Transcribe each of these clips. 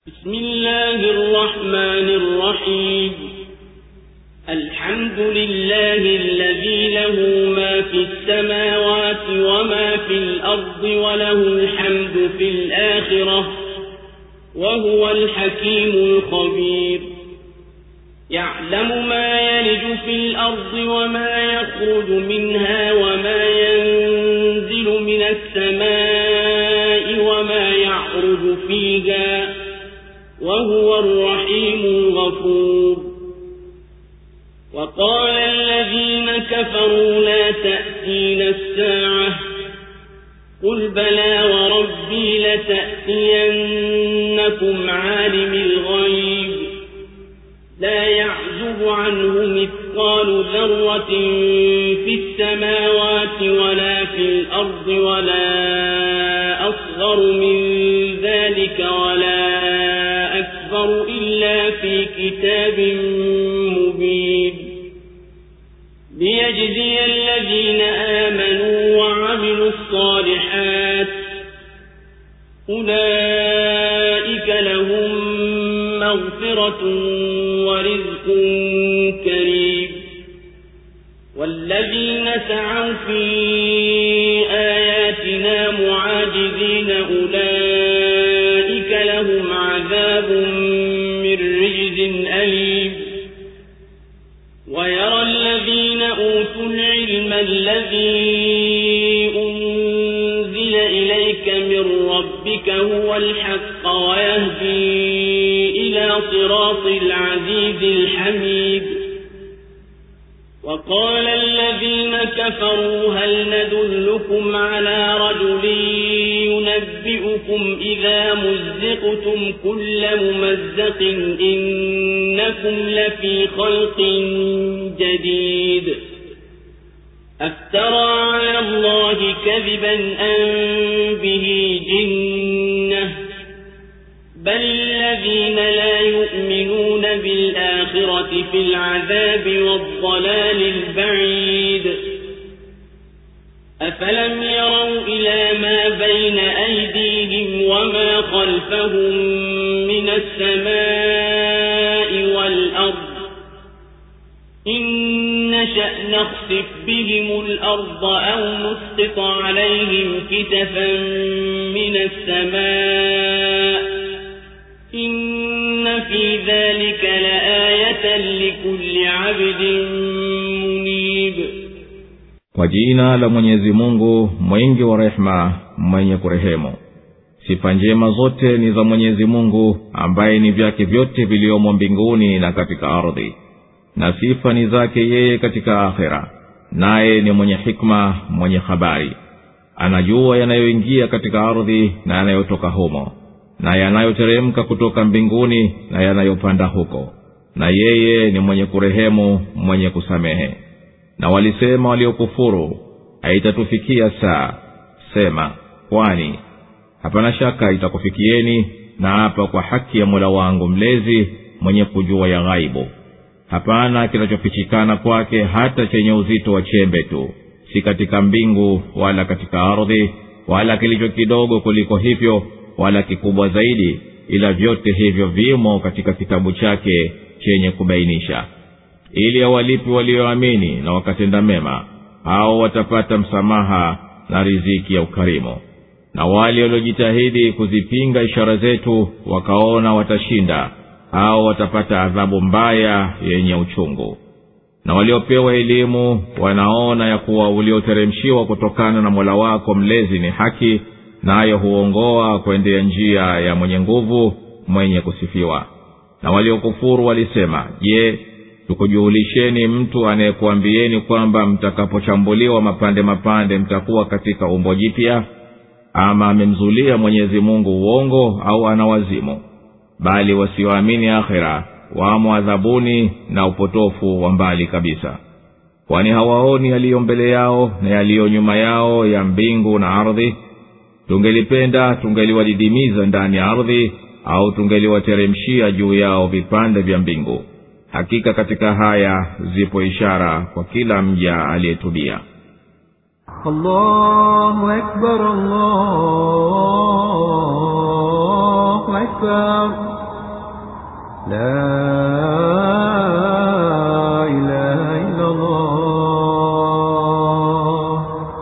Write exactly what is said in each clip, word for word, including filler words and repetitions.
بسم الله الرحمن الرحيم. الحمد لله الذي له ما في السماوات وما في الأرض وله الحمد في الآخرة وهو الحكيم الخبير. يعلم ما يلج في الأرض وما يخرج منها وما ينزل من السماء وما يعرج فيها وهو الرحيم الغفور. وقال الذين كفروا لا تأتينا الساعة قل بلى وربي لتأتينكم عالم الغيب لا يعزب عنه مثقال ذرة في السماوات ولا في الأرض ولا أصغر من ذلك ولا أكبر إلا في كتاب مبين. ليجزي الذين آمنوا وعملوا الصالحات أولئك لهم مغفرة ورزق كريم. والذين سعوا في آياتنا معاجزين أولئك لهم عذاب من رجز أليم. ويرى الذين أوتوا العلم الذي أنزل إليك من ربك هو الحق ويهدي إلى صراط العزيز الحميد. وقال الذين كفروا هل ندلكم على رجل ينبئكم إذا مزقتم كل ممزق إنكم لفي خلق جديد. أفترى على الله كذبا أم به جنة بل الذين لا يؤمنون بالآخرة في العذاب والضلال البعيد. أفلم يروا إلى ما بين أيديهم وما خلفهم من السماء والأرض إن نشأ نخسف بهم الأرض أو نسقط عليهم كسفا من السماء إن في ذلك لآية لكل عبد منيب. Kwa jina la Mwenyezi Mungu mwingi wa rehema mwenye kurehemu. Sifa njema zote ni za Mwenyezi Mungu ambaye ni vyake vyote viliomo mbinguni na katika ardhi, na sifa ni zake yeye katika akhera. Naye ni mwenye hikma, mwenye habari, anajua yanayoingia katika ardhi na yanayotoka humo na yanayoteremka kutoka mbinguni na yanayopanda huko, na yeye ni mwenye kurehemu, mwenye kusamehe. Na walisema waliokufuru, haitatufikia saa. Sema, kwani hapana shaka itakufikieni, na hapa kwa haki ya Mola wangu mlezi mwenye kujua ya ghaibu. Hapana kinachofichikana kwake hata chenye uzito wa chembe tu, si katika mbingu wala katika ardhi, wala kilicho kidogo kuliko hivyo wala kikubwa zaidi, ila vyote hivyo vimo katika kitabu chake chenye kubainisha. Ili awalipi walioamini na wakatenda mema, hao watapata msamaha na riziki ya ukarimu. Na wale waliojitahidi kuzipinga ishara zetu wakaona watashinda, hao watapata adhabu mbaya yenye uchungu. Na waliopewa elimu wanaona ya kuwa ulioteremshiwa kutokana na Mola wako mlezi ni haki, nayo huongoa kuendea njia ya mwenye nguvu, mwenye kusifiwa. Na waliokufuru walisema, je, tukujulisheni mtu anayekuambieni kwamba mtakapochambuliwa mapande mapande mtakuwa katika umbo jipya? Ama amemzulia Mwenyezi Mungu uongo au ana wazimu? Bali wasioamini akhera wamo adhabuni na upotofu wa mbali kabisa. Kwani hawaoni yaliyo mbele yao na yaliyo nyuma yao ya mbingu na ardhi? Tungelipenda tungeliwadidimiza ndani ya ardhi, au tungeliwateremshia juu yao vipande vya mbingu. Hakika katika haya zipo ishara kwa kila mja aliyetubia. Allahu Akbar, Allahu Akbar. لا إله إلا الله.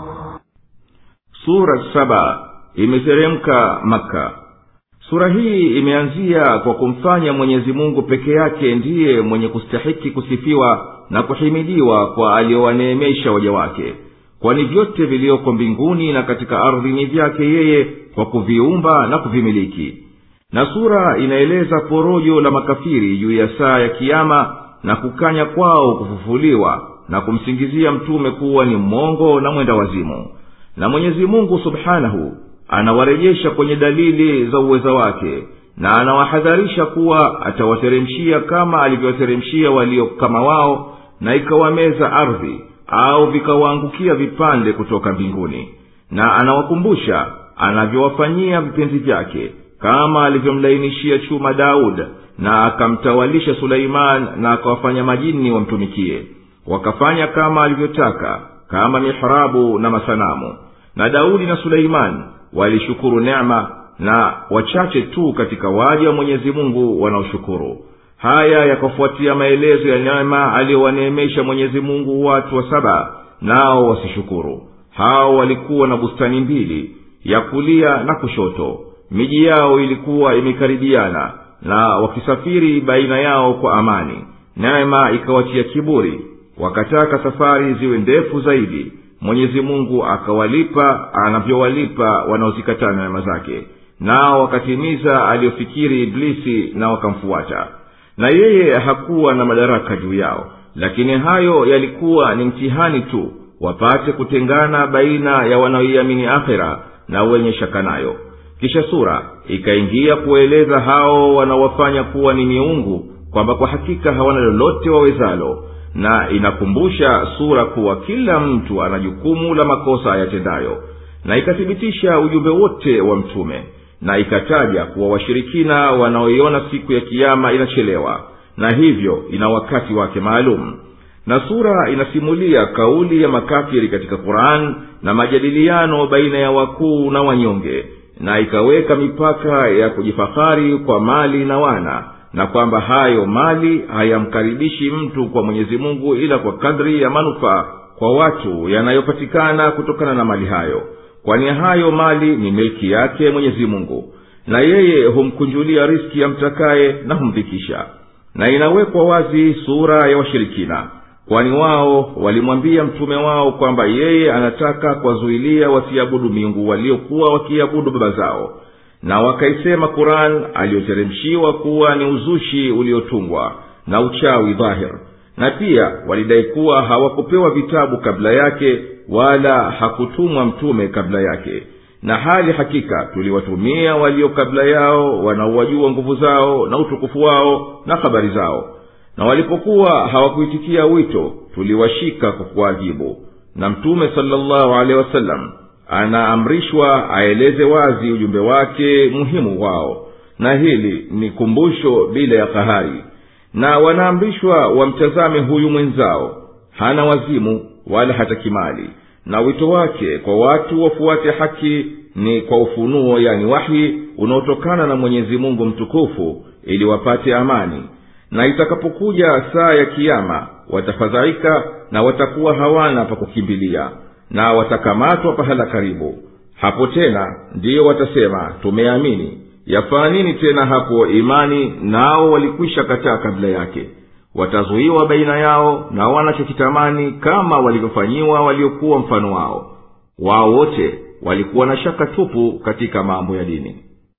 Sura saba imeteremka Maka. Sura hii imeanzia kwa kumfanya Mwenyezi Mungu peke yake ndiye mwenye kustahiki kusifiwa na kuhimidiwa kwa aliowaneemesha waja wake, kwani vyote vilioko mbinguni na katika ardhi ni vyake yeye kwa kuviumba na kuvimiliki. Na sura inaeleza porojo la makafiri juu ya saa ya kiyama na kukanya kwao kufufuliwa na kumsingizia mtume kuwa ni mmongo na mwenda wazimu. Na Mwenyezi Mungu Subhanahu anawarejesha kwenye dalili za uweza wake na anawahadharisha kuwa atawateremshia kama alivyowateremshia walio kama wao, na ikawameza ardhi au vikawaangukia vipande kutoka mbinguni. Na anawakumbusha anavyowafanyia vipenzi vyake, kama alivyomlainishia chuma Daud na akamtawalisha Suleiman na akawafanya majini wamtumikie, wakafanya kama alivyotaka, kama mihrabu na masanamu. Na Daudi na Suleiman walishukuru neema, na wachache tu katika waja wa Mwenyezi Mungu wanaoshukuru. Haya yakafuatia maelezo ya neema aliyowaneemesha Mwenyezi Mungu watu wa Saba, nao wasishukuru. Hao walikuwa na bustani mbili, ya kulia na kushoto. Miji yao ilikuwa imekaribiana, na wakisafiri baina yao kwa amani. Neema ikawatia kiburi, wakataka safari ziwe ndefu zaidi. Mwenyezi Mungu akawalipa anavyowalipa wanaozikatana neema zake, nao wakatimiza aliyofikiri Iblisi na wakamfuata. Na yeye hakuwa na madaraka juu yao, lakini hayo yalikuwa ni mtihani tu, wapate kutengana baina ya wanaoiamini akhera na wenye shaka nayo. Kisha sura ikaingia kueleza hao wanaowafanya kuwa ni miungu, kwamba kwa hakika hawana lolote wawezalo. Na inakumbusha sura kuwa kila mtu ana jukumu la makosa yatendayo, na ikathibitisha ujumbe wote wa mtume, na ikataja kuwa washirikina wanaoiona siku ya kiyama inachelewa, na hivyo ina wakati wake maalum. Na sura inasimulia kauli ya makafiri katika Qur'an na majadiliano baina ya wakuu na wanyonge, na ikaweka mipaka ya kujifahari kwa mali na wana, na kwamba hayo mali hayamkaribishi mtu kwa Mwenyezi Mungu ila kwa kadri ya manufaa kwa watu yanayopatikana kutokana na mali hayo, kwani hayo mali ni milki yake Mwenyezi Mungu, na yeye humkunjulia riski ya mtakaye na humdhikisha. Na inawekwa wazi sura ya washirikina, kwani wao walimwambia mtume wao kwamba yeye anataka kuwazuilia wasiabudu miungu waliokuwa wakiabudu baba zao. Na wakaisema Qur'an aliyoteremshiwa kuwa ni uzushi uliotungwa na uchawi dhahir. Na pia walidai kuwa hawakupewa vitabu kabla yake, wala hakutumwa mtume kabla yake, na hali hakika tuliwatumia walio kabla yao wanaowajua nguvu zao na utukufu wao na habari zao. Na walipokuwa hawakuitikia wito, tuliwashika kwa kuadhibu. Na mtume sallallahu alaihi wasallam anaamrishwa aeleze wazi ujumbe wake muhimu wao, na hili ni kumbusho bila ya kahari. Na wanaamrishwa wamtazame huyu mwenzao, hana wazimu wala hata kimali, na wito wake kwa watu wafuate haki ni kwa ufunuo, yani wahi unaotokana na Mwenyezi Mungu mtukufu, ili wapate amani. Na itakapokuja saa ya kiyama watafadhaika na watakuwa hawana pa kukimbilia, na watakamatwa pahala karibu. Hapo tena ndiyo watasema tumeamini. Yafaa nini tena hapo imani, nao walikwisha kataa kabla yake? Watazuiwa baina yao na wanachokitamani, kama walivyofanyiwa waliokuwa mfano wao. Wao wote walikuwa na shaka tupu katika mambo ya dini.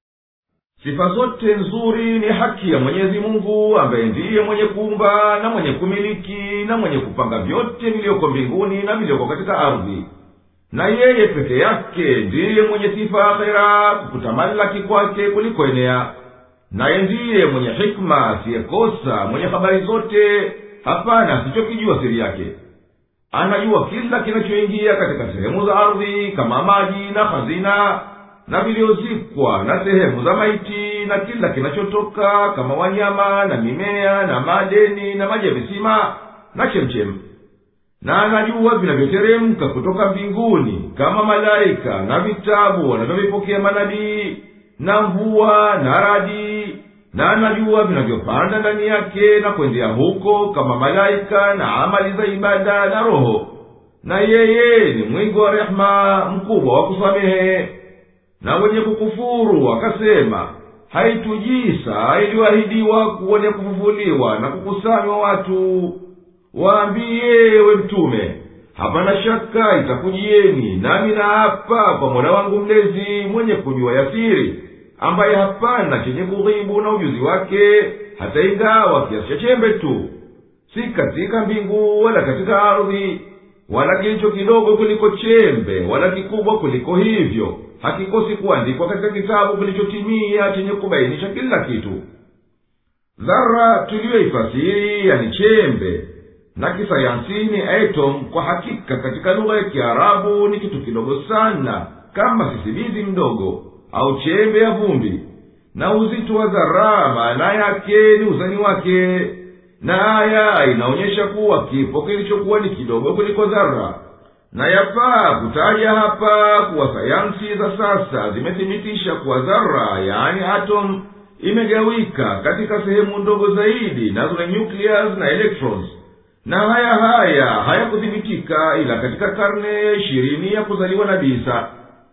Sifa zote nzuri ni haki ya Mwenyezi Mungu, ambaye ndiye mwenye kuumba na mwenye kumiliki na mwenye kupanga vyote vilioko mbinguni na vilioko katika ardhi. Na yeye peke yake ndiye mwenye sifa akhera, kutamalaki kwake kuliko enea. Naye ndiye mwenye hikma, asiyekosa, mwenye habari zote, hapana asichokijua siri yake. Anajua kila kinachoingia katika sehemu za ardhi, kama maji na hazina na viliozikwa na sehemu za maiti, na kila kinachotoka kama wanyama na mimea na madeni na maji ya visima na chemchem. Na anajua vinavyoteremka kutoka mbinguni kama malaika na vitabu wanavyovipokea manabii na mvua na radi na anajua vinavyopanda ndani yake na kwendea huko kama malaika na amali za ibada na roho, na yeye ni mwingi wa rehema, mkubwa wa kusamehe. Na wenye kukufuru wakasema, haitujii saa iliyoahidiwa kuone kufufuliwa na kukusanywa watu. Waambie we mtume, hapana shaka itakujieni, nami naapa kwa Mola wangu mlezi mwenye kujua yasiri, ambaye hapana chenye kughibu na ujuzi wake, hata ingawa kiasi cha chembe tu, si katika mbingu wala katika ardhi, wala kilicho kidogo kuliko chembe wala kikubwa kuliko hivyo hakikosi kuandikwa katika kitabu kilichotimia chenye kubainisha kila kitu. Dhara tuliyoifasiri yani chembe, na kisayansi ni atom. Kwa hakika katika lugha ya Kiarabu ni kitu kidogo sana, kama sisimizi mdogo au chembe ya vumbi. Na uzito wa dhara maana yake ni uzani wake, na aya inaonyesha kuwa kipo kilichokuwa ni kidogo kuliko dhara. Na yafaa kutaja hapa kuwa sayansi za sasa zimethibitisha kuwa dhara yani atom imegawika katika sehemu ndogo zaidi, nazo ni nucleus na electrons. Na haya haya hayakuthibitika ila katika karne ishirini ya kuzaliwa Nabii Isa,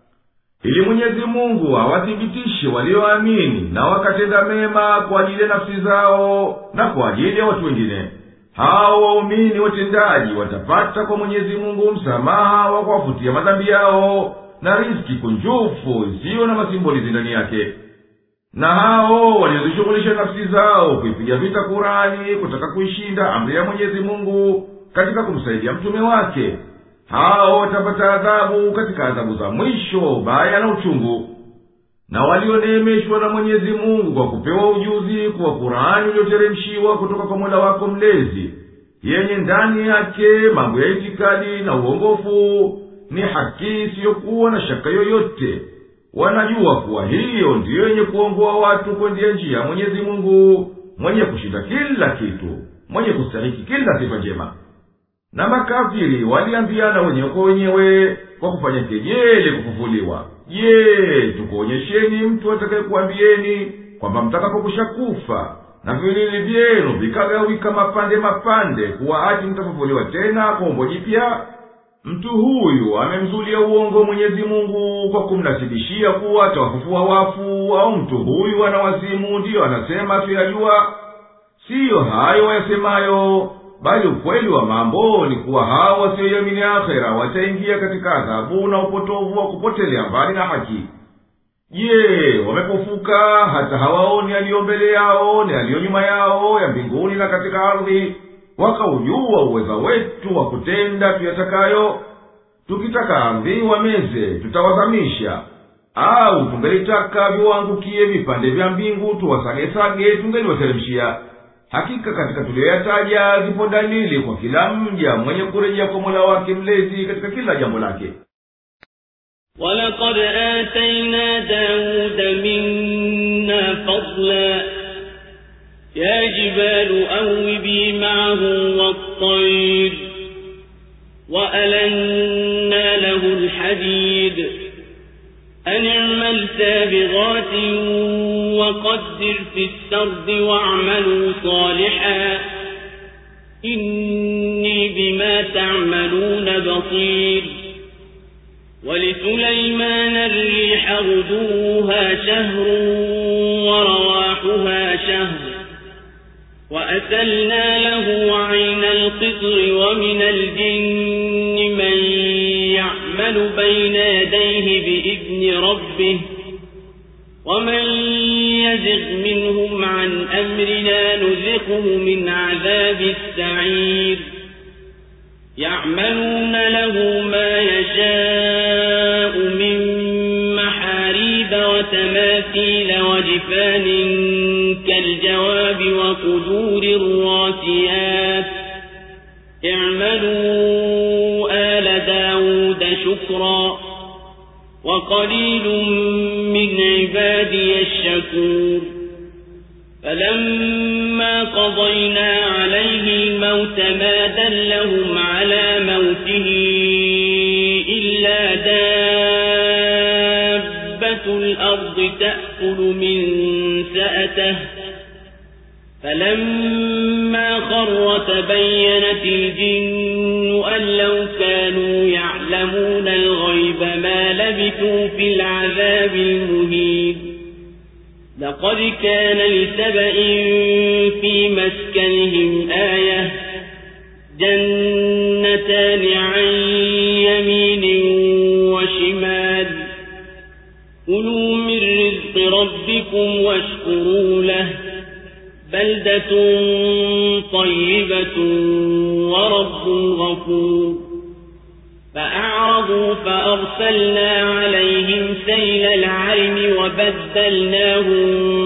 ili Mwenyezi Mungu awathibitishe walioamini na wakatenda mema kwa ajili ya nafsi zao na kwa ajili ya watu wengine. Hao waumini watendaji watapata kwa Mwenyezi Mungu msamaha wa kuwafutia madhambi yao na riziki kunjufu isiyo na masimbolizi ndani yake. Na hao waliozishughulisha nafsi zao kuipiga vita Kurani, kutaka kuishinda amri ya Mwenyezi Mungu katika kumsaidia mtume wake, hao watapata adhabu katika adhabu za mwisho ubaya na uchungu. Na walioneemeshwa na Mwenyezi Mungu kwa kupewa ujuzi kwa Kurani iliyoteremshiwa kutoka kwa Mola wako mlezi, yenye ndani yake mambo ya itikadi na uongofu, ni haki isiyokuwa na shaka yoyote, wanajua kuwa hiyo ndiyo yenye kuongoa watu kwendea njia ya Mwenyezi Mungu, mwenye kushinda kila kitu, mwenye kustahiki kila sifa njema. Na makafiri waliambiana wenyewe kwa wenyewe kwa kufanya kejeli kufufuliwa, je, tukuonyesheni mtu atakayekuambieni kwamba mtakapokusha kufa na vilili vyenu vikagawika mapande mapande kuwa ati mtafufuliwa tena kwa umbo jipya? Mtu huyu amemzulia uongo Mwenyezi Mungu kwa kumnasibishia kuwa atawafufua wafu, au mtu huyu ana wazimu ndiyo anasema asiyajua. Siyo hayo wayasemayo, bali ukweli wa mambo ni kuwa hao wasioiamini akhera wataingia katika adhabu na upotovu wa kupotelea mbali na haki. Je, wamepofuka hata hawaoni aliyo mbele yao na aliyo nyuma yao ya mbinguni na katika ardhi, wakaujua uweza wetu wa kutenda tuyatakayo? Tukitaka ardhi wameze tutawazamisha, au tungelitaka viwaangukie vipande vya mbingu tuwasagesage tungeliwateremshia. Hakika katika tuliyoyataja zipo dalili kwa kila mja mwenye kurejea kwa Mola wake mlezi katika kila jambo lake. وَلَقَدْ آتَيْنَا دَاوُودَ مِنَّا فَضْلًا يَا جِبَالُ أَوِّبِي مَعَهُ وَالطَّيْرَ وَأَلَنَّا لَهُ الْحَدِيدَ أَنِ اعْمَلْ سَابِغَاتٍ وَقَدِّرْ فِي السَّرْدِ وَاعْمَلُوا صَالِحًا إِنِّي بِمَا تَعْمَلُونَ بَصِيرٌ. وَلِسُلَيْمَانَ الرِّيحَ غُدُوُّهَا شَهْرٌ وَرَوَاحُهَا شَهْرٌ وَأَسَلْنَا لَهُ عَيْنَ الْقِطْرِ وَمِنَ الْجِنِّ مَن يَعْمَلُ بَيْنَ يَدَيْهِ بِإِذْنِ رَبِّهِ وَمَن يَزِغْ مِنْهُمْ عَنْ أَمْرِنَا نُذِقْهُ مِنْ عَذَابِ السَّعِيرِ. يَعْمَلُونَ لَهُ مَا يَشَاءُ مِنْ مَحَارِيبَ وَتَمَاثِيلَ وَجِفَانٍ كَالْجَوَابِ وَقُدُورٍ رَاسِيَاتٍ اعْمَلُوا آلَ دَاوُودَ شُكْرًا وَقَلِيلٌ مِّنْ عِبَادِيَ الشَّكُورُ. فَلَمَّا قَضَيْنَا عَلَيْهِ الْمَوْتَ مَا دَلَّهُمْ عَلَى مَوْتِهِ إِلَّا دَابَّةُ الْأَرْضِ تَأْكُلُ مِنْ سَأَتَهُ فلما خر تبينت الجن أن لو كانوا يعلمون الغيب ما لبثوا في العذاب المهين لقد كان لسبأ في مسكنهم آية جنتان عن يمين وشمال كلوا من رزق ربكم واشكروا له بلدة طيبة ورب غفور فأعرضوا فأرسلنا عليهم سيل العرم وبدلناهم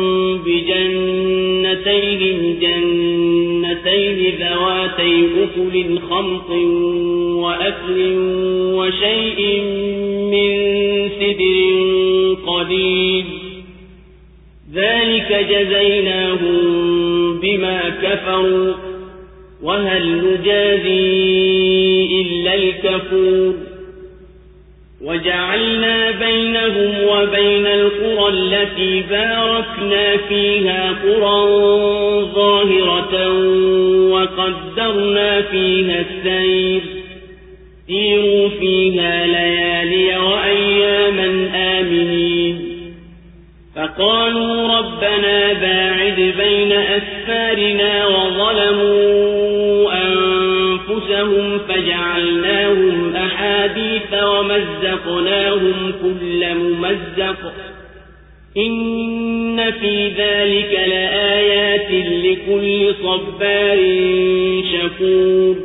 بجنتيهم جنتين ذواتي أكل خمط وأكل وشيء من سدر قليل ذلك جزيناهم بما كفروا وهل نجازي إلا الكفور وجعلنا بينهم وبين القرى التي باركنا فيها قرى ظاهرة وقدرنا فيها السير سيروا فيها ليالي وأياما آمنين فقالوا ربنا باعد بين أسفارنا وظلموا أنفسهم فجعلناهم أحاديث ومزقناهم كل ممزق إن في ذلك لآيات لكل صبار شكور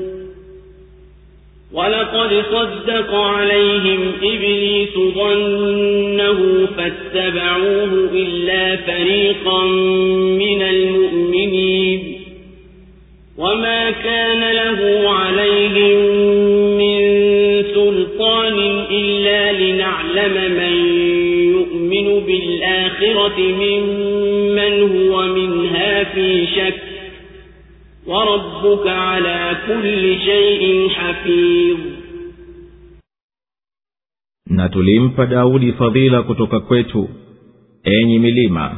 ولقد صدق عليهم إبليس ظنه فاتبعوه إلا فريقا من المؤمنين وما كان له عليهم من سلطان إلا لنعلم من يؤمن بالآخرة ممن هو منها في شك وربك على كل شيء حفيظ. Na tulimpa Daudi fadhila kutoka kwetu, enyi milima,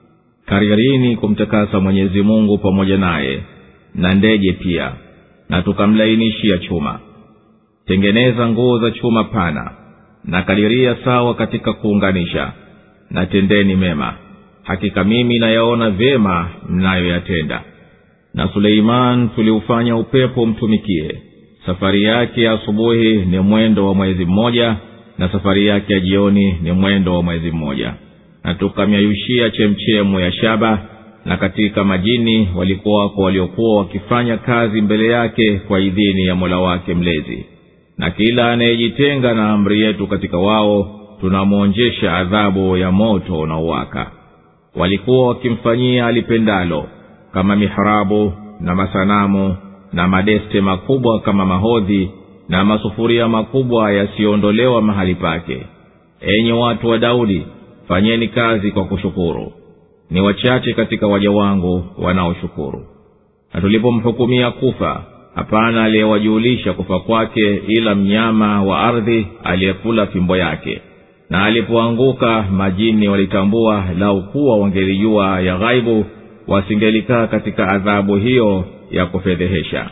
karirini kumtakasa Mwenyezi Mungu pamoja naye, na ndege pia, na tukamlainishia chuma. Tengeneza nguo za chuma pana, na kadiria sawa katika kuunganisha, na tendeni mema, hakika mimi nayaona vyema mnayoyatenda. Na Suleiman tuliufanya upepo mtumikie, safari yake ya asubuhi ni mwendo wa mwezi mmoja, na safari yake ya jioni ni mwendo wa mwezi mmoja. Na tukamyayushia chemchemu ya shaba, na katika majini walikuwa kwa waliokuwa wakifanya kazi mbele yake kwa idhini ya Mola wake mlezi. Na kila anayejitenga na amri yetu katika wao tunamwonjesha adhabu ya moto na uwaka. Walikuwa wakimfanyia alipendalo, kama mihrabu na masanamu na madeste makubwa kama mahodhi na masufuria makubwa yasiondolewa mahali pake. Enyi watu wa Daudi, fanyeni kazi kwa kushukuru. Ni wachache katika waja wangu wanaoshukuru. Na tulipomhukumia kufa, hapana aliyewajulisha kufa kwake ila mnyama wa ardhi aliyekula fimbo yake. Na alipoanguka majini walitambua lau kuwa wangelijua ya ghaibu, wasingelikaa katika adhabu hiyo ya kufedhehesha.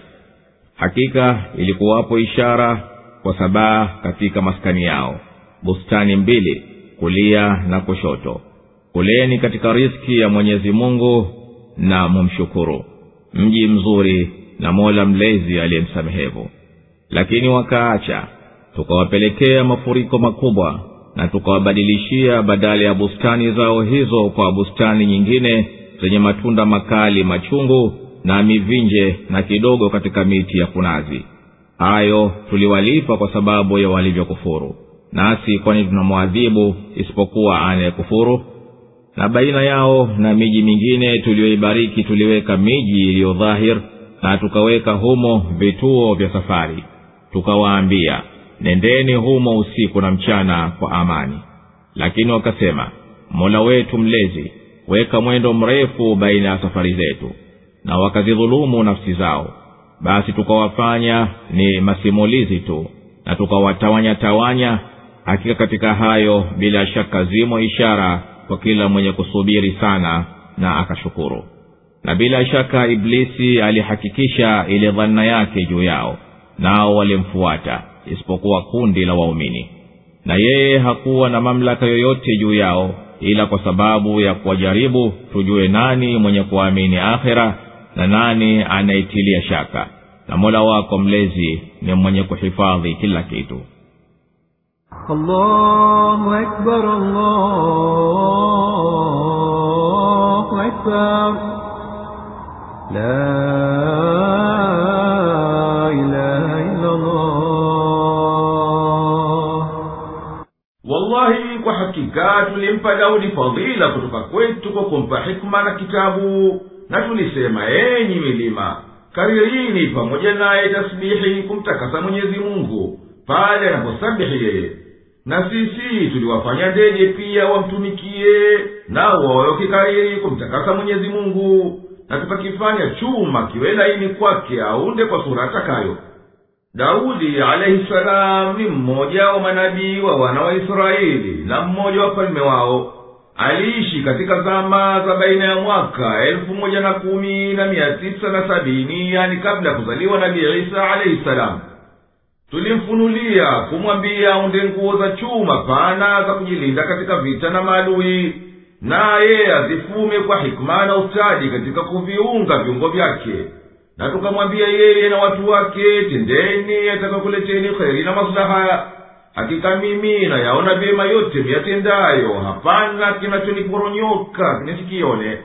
Hakika ilikuwapo ishara kwa Sabaa katika maskani yao, bustani mbili kulia na kushoto. Kuleni katika riziki ya Mwenyezi Mungu na mumshukuru, mji mzuri na Mola mlezi aliyemsamehevu. Lakini wakaacha, tukawapelekea mafuriko makubwa, na tukawabadilishia badala ya bustani zao hizo kwa bustani nyingine zenye matunda makali machungu na mivinje na kidogo katika miti ya kunazi. Hayo tuliwalipa kwa sababu ya walivyokufuru, nasi kwani tunamwadhibu isipokuwa anayekufuru. Na baina yao na miji mingine tuliyoibariki tuliweka miji iliyo dhahir, na tukaweka humo vituo vya safari. Tukawaambia, nendeni humo usiku na mchana kwa amani. Lakini wakasema, Mola wetu mlezi, weka mwendo mrefu baina ya safari zetu. Na wakazidhulumu nafsi zao, basi tukawafanya ni masimulizi tu, na tukawatawanya tawanya. Hakika katika hayo bila shaka zimo ishara kwa kila mwenye kusubiri sana na akashukuru. na bila shaka Iblisi alihakikisha ile dhanna yake juu yao, nao walimfuata isipokuwa kundi la waumini. Na yeye hakuwa na mamlaka yoyote juu yao, ila kwa sababu ya kuwajaribu tujue nani mwenye kuamini akhira na nani anaitilia shaka, na Mola wako mlezi ni mwenye kuhifadhi kila kitu. Allahu Akbar, Allahu Akbar, la ilaha illa Allah. Wallahi, kwa hakika tulimpa Daudi fadhila kutoka kwetu kwa kumpa hikma na kitabu, na tulisema enyi milima karirini pamoja naye tasbihi kumtakasa Mwenyezi Mungu pale anaposabihi yeye, na sisi tuliwafanya ndege pia wamtumikie nao wawe wakikariri kumtakasa Mwenyezi Mungu, na tukakifanya chuma kiwe laini kwake aunde kwa sura atakayo. Daudi alayhi salam ni mmoja wa manabii wa wana wa Israeli na mmoja wa falme wao. Aliishi katika zama za baina ya mwaka elfu moja na kumi na mia tisa na sabini, yani kabla kuzaliwa Nabii Isa alayhi salam. Tulimfunulia kumwambia aunde nguo za chuma pana za kujilinda katika vita na maadui, naye azifume kwa hikma na ustadi katika kuviunga viungo vyake. Na tukamwambia yeye na watu wake, tendeni atakakuleteni kheri na maslaha. Hakika mimi na yaona vyema yote miyatendayo, hapana kinachoniporonyoka nisikione.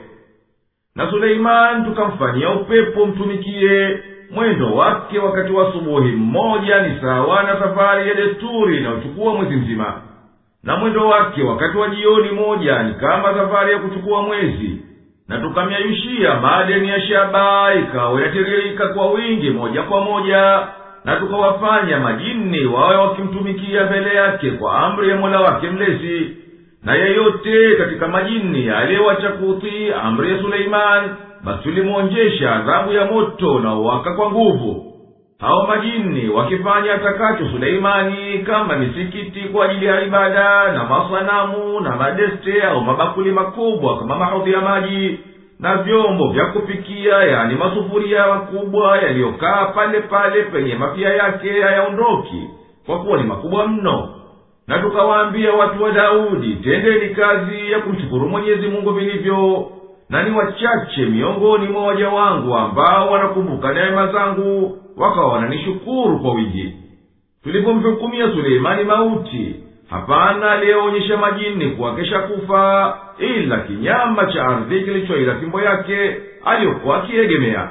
Na Suleiman tukamfanyia upepo mtumikie, mwendo wake wakati wa asubuhi mmoja ni sawa na safari ya desturi inayochukua mwezi mzima, na mwendo wake wakati wa jioni moja ni kama safari ya kuchukua mwezi. Na tukamyayushia madeni ya shaba ikawa yatiririka kwa wingi moja kwa moja, na tukawafanya majini wawe wakimtumikia mbele yake kwa amri ya Mola wake mlezi. Na yeyote katika majini aliyewacha kutii amri ya Suleiman, basi tulimwonjesha adhabu ya moto na uwaka kwa nguvu. Hao majini wakifanya atakacho Suleimani, kama misikiti kwa ajili ya ibada na masanamu na madeste au mabakuli makubwa kama mahodhi ya maji, na vyombo vya kupikia yani masufuria makubwa yaliyokaa pale pale penye mapia yake hayaondoki kwa kuwa ni makubwa mno. Na tukawaambia watu wa Daudi, tendeni kazi ya kumshukuru Mwenyezi Mungu vilivyo, na ni wachache miongoni mwa waja wangu ambao wanakumbuka neema zangu wakawa wananishukuru kwa wingi. Tulipomhukumia Suleimani mauti, hapana aliyeonyesha majini kuwa kesha kufa, ila kinyama cha ardhi kilichoila fimbo yake aliyokuwa akiegemea.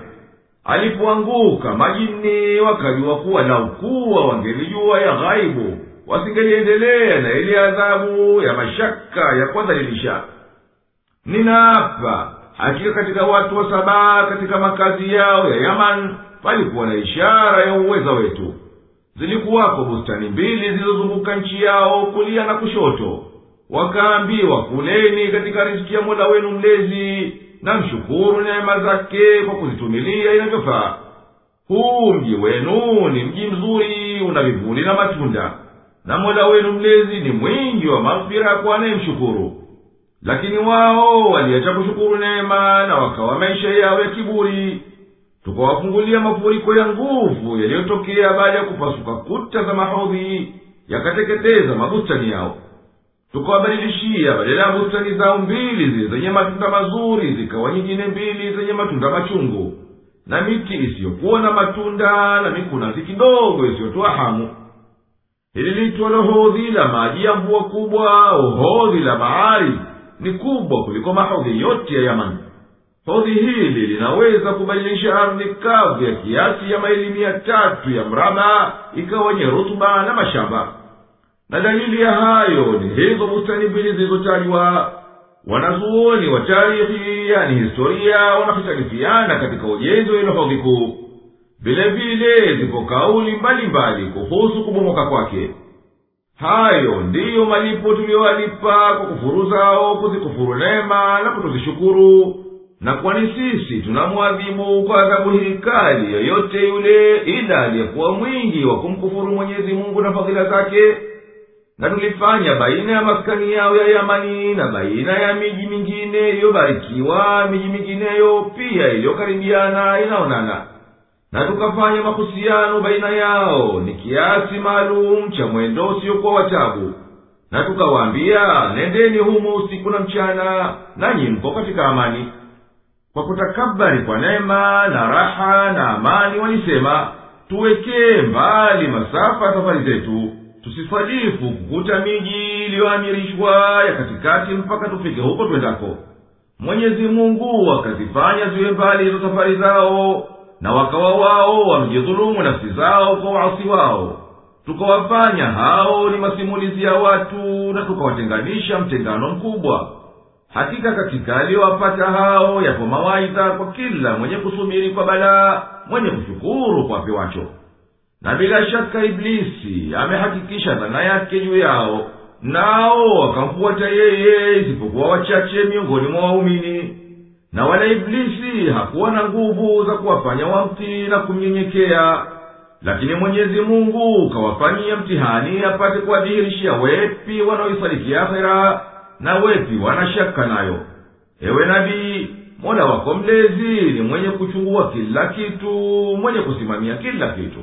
Alipoanguka majini wakajua kuwa na ukuwa wangelijua ya ghaibu, wasingeliendelea na ile adhabu ya mashaka ya kwadhalilisha. Ninaapa, hakika katika watu wa Saba katika makazi yao ya Yaman palikuwa na ishara ya uweza wetu. Zilikuwako bustani mbili zilizozunguka nchi yao kulia na kushoto. Wakaambiwa, kuleni katika riziki ya Mola wenu mlezi na mshukuru neema zake kwa kuzitumilia inavyofaa. Huu mji wenu ni mji mzuri, una vivuli na matunda, na Mola wenu mlezi ni mwingi wa maghfira kwa anayemshukuru. Lakini wao waliacha kushukuru neema na wakawa maisha yao ya kiburi. Tukawafungulia mafuriko ya nguvu yaliyotokea baada ya kupasuka kuta za mahodhi, yakateketeza mabustani yao. Tukawabadilishia badala ya bustani zao mbili zenye matunda mazuri zikawa nyingine mbili zenye matunda machungu, na miti isiyokuwa na matunda na mikunazi kidogo isiyotoa hamu. Hili liitwa hodhi la maji ya mvua kubwa, hodhi la bahari, ni kubwa kuliko mahodhi yote ya Yaman. Hodhi hili linaweza kubadilisha ardhi kavu ya kiasi ya maili mia tatu ya mraba ikawa nye rutuba na mashamba. Na dalili ya hayo ni hizo bustani mbili zilizotajwa. Wanazuoni wa tarihi yani historia wanahitalifiana katika ujenzi wa ile hodhi kuu. Vile vile zipo kauli mbalimbali kuhusu kubomoka kwake. Hayo ndiyo malipo tuliyowalipa kwa kufuru zao, kuzikufuru neema na kutozishukuru. Na kwani sisi tunamwadhibu kwa adhabu hii kali yoyote yule ila aliyekuwa mwingi wa kumkufuru Mwenyezi Mungu na fadhila zake? na tulifanya baina ya maskani yao ya Yamani na baina ya miji mingine iliyobarikiwa miji mingineyo pia iliyokaribiana inaonana, na tukafanya mahusiano baina yao ni kiasi maalum cha mwendo usiokuwa watabu, na tukawaambia nendeni humu usiku na mchana, nanyi mko katika amani. Kwa kutakabari kwa neema na raha na amani walisema, tuwekee mbali masafa ya safari zetu, tusisalifu kukuta miji iliyoamirishwa ya katikati mpaka tufike huko twendako. Mwenyezi Mungu akazifanya ziwe mbali hizo safari zao, na wakawa wao wamjidhulumu nafsi zao kwa waasi wao. Tukawafanya hao ni masimulizi ya watu, na tukawatenganisha mtengano mkubwa. Hakika katika aliyowapata hao yapo mawaidha kwa kila mwenye kusubiri kwa balaa, mwenye kushukuru kwa pewacho. Na bila shaka Iblisi amehakikisha dhana yake juu yao, nao wakamfuata yeye isipokuwa wachache miongoni mwa waumini. Na wala Iblisi hakuwa na nguvu za kuwafanya wamtii na kumnyenyekea, lakini Mwenyezi Mungu kawafanyia mtihani apate kuwadhihirishia wepi wanaoisadiki akhera na wepi wanashaka nayo. Ewe nabii, Mola wako mlezi ni mwenye kuchungua kila kitu, mwenye kusimamia kila kitu.